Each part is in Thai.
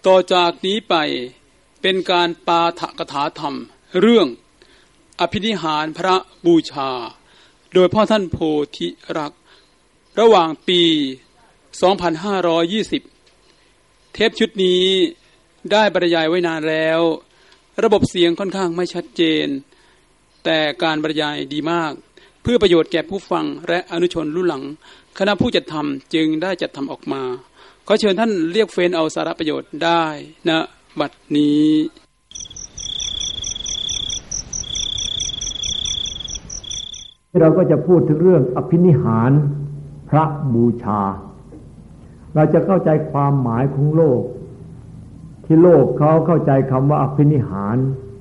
ต่อจากนี้ไปเป็นการปาฐกถาธรรมเรื่องอภินิหารพระบูชาโดยพ่อท่านโพธิรักษ์ระหว่างปี 2520 เทปชุดนี้ได้บรรยายไว้นานแล้วระบบเสียงค่อนข้างไม่ชัดเจนแต่การบรรยายดีมากเพื่อประโยชน์แก่ผู้ฟังและอนุชนรุ่นหลังคณะผู้จัดทำจึงได้จัดทำออกมาขอเชิญท่านเรียกเฟ้นเอาสาระประโยชน์ได้ณบัดนี้เราก็จะพูดถึงเรื่องอภินิหารพระบูชาเราจะเข้าใจความหมายของโลกที่โลกเขาเข้าใจคำว่าอภินิหาร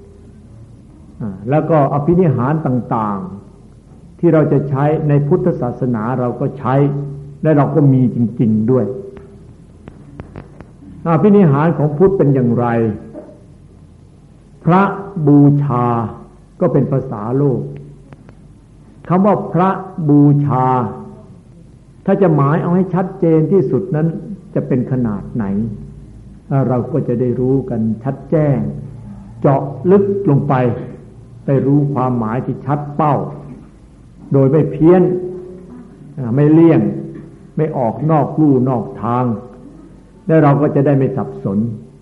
แล้วก็อภินิหารต่างๆที่เราจะใช้ในพุทธศาสนาเราก็ใช้และเราก็มีจริงๆด้วยอภินิหารของพุทธเป็นอย่างไรพระบูชาก็เป็นภาษาโลกคำว่าพระบูชาถ้าจะหมายเอาให้ชัดเจนที่สุดนั้นจะเป็นขนาดไหนเราก็จะได้รู้กันชัดแจ้งเจาะลึกลงไปได้รู้ความหมายที่ชัดเป้าโดยไม่เพี้ยนไม่เลี่ยงไม่ออกนอกลู่นอกทางและเราก็จะได้ไม่สับสน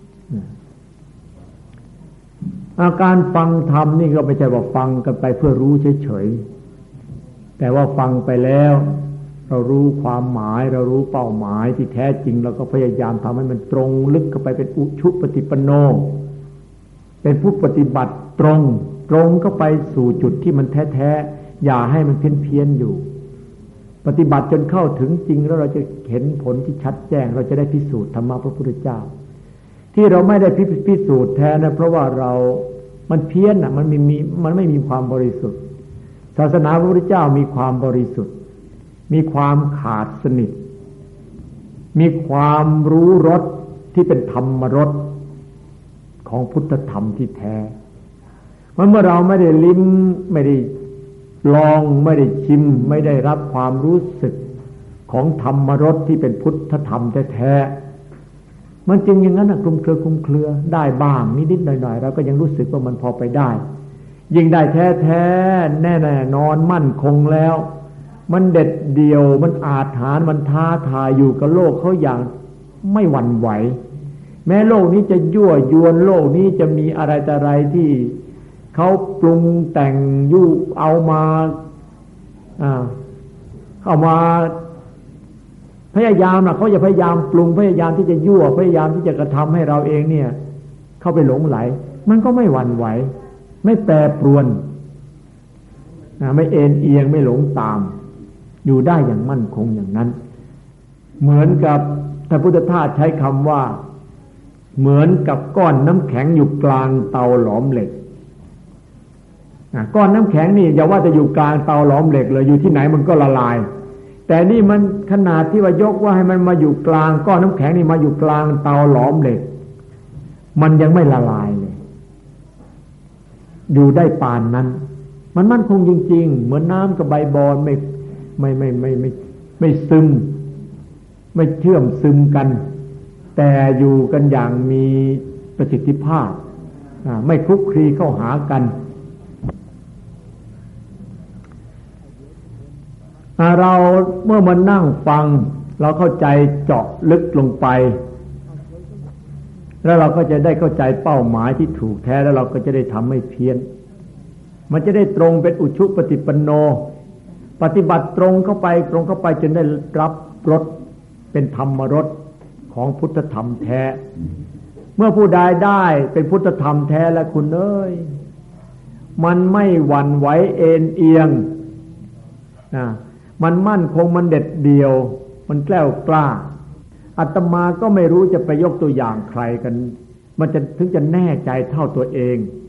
อาการฟังธรรมนี่ก็ไม่ใช่ว่าฟังกันไปเพื่อรู้เฉยๆแต่ว่าฟังไปแล้วเรารู้ความหมายเรารู้เป้าหมายที่แท้จริงเราก็พยายามทำให้มันตรงลึกเข้าไปเป็นอุชุปฏิปันโนเป็นผู้ปฏิบัติตรงเข้าไปสู่จุดที่มันแท้ๆอย่าให้มันเพี้ยนๆอยู่ปฏิบัติจนเข้าถึงจริงแล้วเราจะเห็นผลที่ชัดแจ้งเราจะได้พิสูจน์ธรรมะพระพุทธเจ้าที่เราไม่ได้พิสูจน์แท้นะเพราะว่ามันเพี้ยนมันไม่มีความบริสุทธิ์ศาสนาพระพุทธเจ้ามีความบริสุทธิ์มีความขาดสนิทมีความรู้รสที่เป็นธรรมรสของพุทธธรรมที่แท้เมื่อเราไม่ได้ลิ้มไม่ได้ลองไม่ได้ชิมไม่ได้รับความรู้สึกของธรรมรสที่เป็นพุทธธรรมแท้ๆมันจริงอย่างนั้นคลุมเครือได้บ้างนิดๆหน่อยๆเราก็ยังรู้สึกว่ามันพอไปได้ยิ่งได้แท้ๆแน่ๆนอนมั่นคงแล้วมันเด็ดเดี่ยวมันอาถรรพ์มันท้าทายอยู่กับโลกเขาอย่างไม่หวั่นไหวแม้โลกนี้จะยั่วยวนโลกนี้จะมีอะไรแต่อะไรที่เขาปรุงแต่งยู่เอามาพยายามเขาจะพยายามปรุงพยายามที่จะยั่วพยายามที่จะกระทำให้เราเองเนี่ยเข้าไปหลงไหลมันก็ไม่หวั่นไหวไม่แปรปรวนไม่เอ็นเอียงไม่หลงตามอยู่ได้อย่างมั่นคงอย่างนั้นเหมือนกับท่านพุทธทาสใช้คำว่าเหมือนกับก้อนน้ำแข็งอยู่กลางเตาหลอมเหล็กก้อนน้ำแข็งนี่อย่าว่าจะอยู่กลางเตาหลอมเหล็กเลยอยู่ที่ไหนมันก็ละลายแต่นี่มันขนาดที่ว่ายกว่าให้มันมาอยู่กลางก้อนน้ำแข็งนี่มาอยู่กลางเตาหลอมเหล็กมันยังไม่ละลายเลยอยู่ได้ปานนั้นมันมั่นคงจริงๆเหมือนน้ำกับใบบอนไม่ซึมไม่เชื่อมซึมกันแต่อยู่กันอย่างมีประสิทธิภาพไม่คลุกคลีเข้าหากันเราเมื่อมานั่งฟังเราเข้าใจเจาะลึกลงไปแล้วเราก็จะได้เข้าใจเป้าหมายที่ถูกแท้แล้วเราก็จะได้ทำให้เพี้ยนมันจะได้ตรงเป็นอุชุปฏิปันโนปฏิบัติตรงเข้าไปจนได้รับรสเป็นธรรมรสของพุทธธรรมแท้เมื่อผู้ใดได้เป็นพุทธธรรมแท้แล้วคุณเอ้ยมันไม่หวั่นไหวเอ็นเอียงมันมั่นคงมันเด็ดเดี่ยวมันแกล้วกล้าอาตมาก็ไม่รู้จะไปยกตัวอย่างใครกันมันจะถึงจะแน่ใจเท่าตัวเอง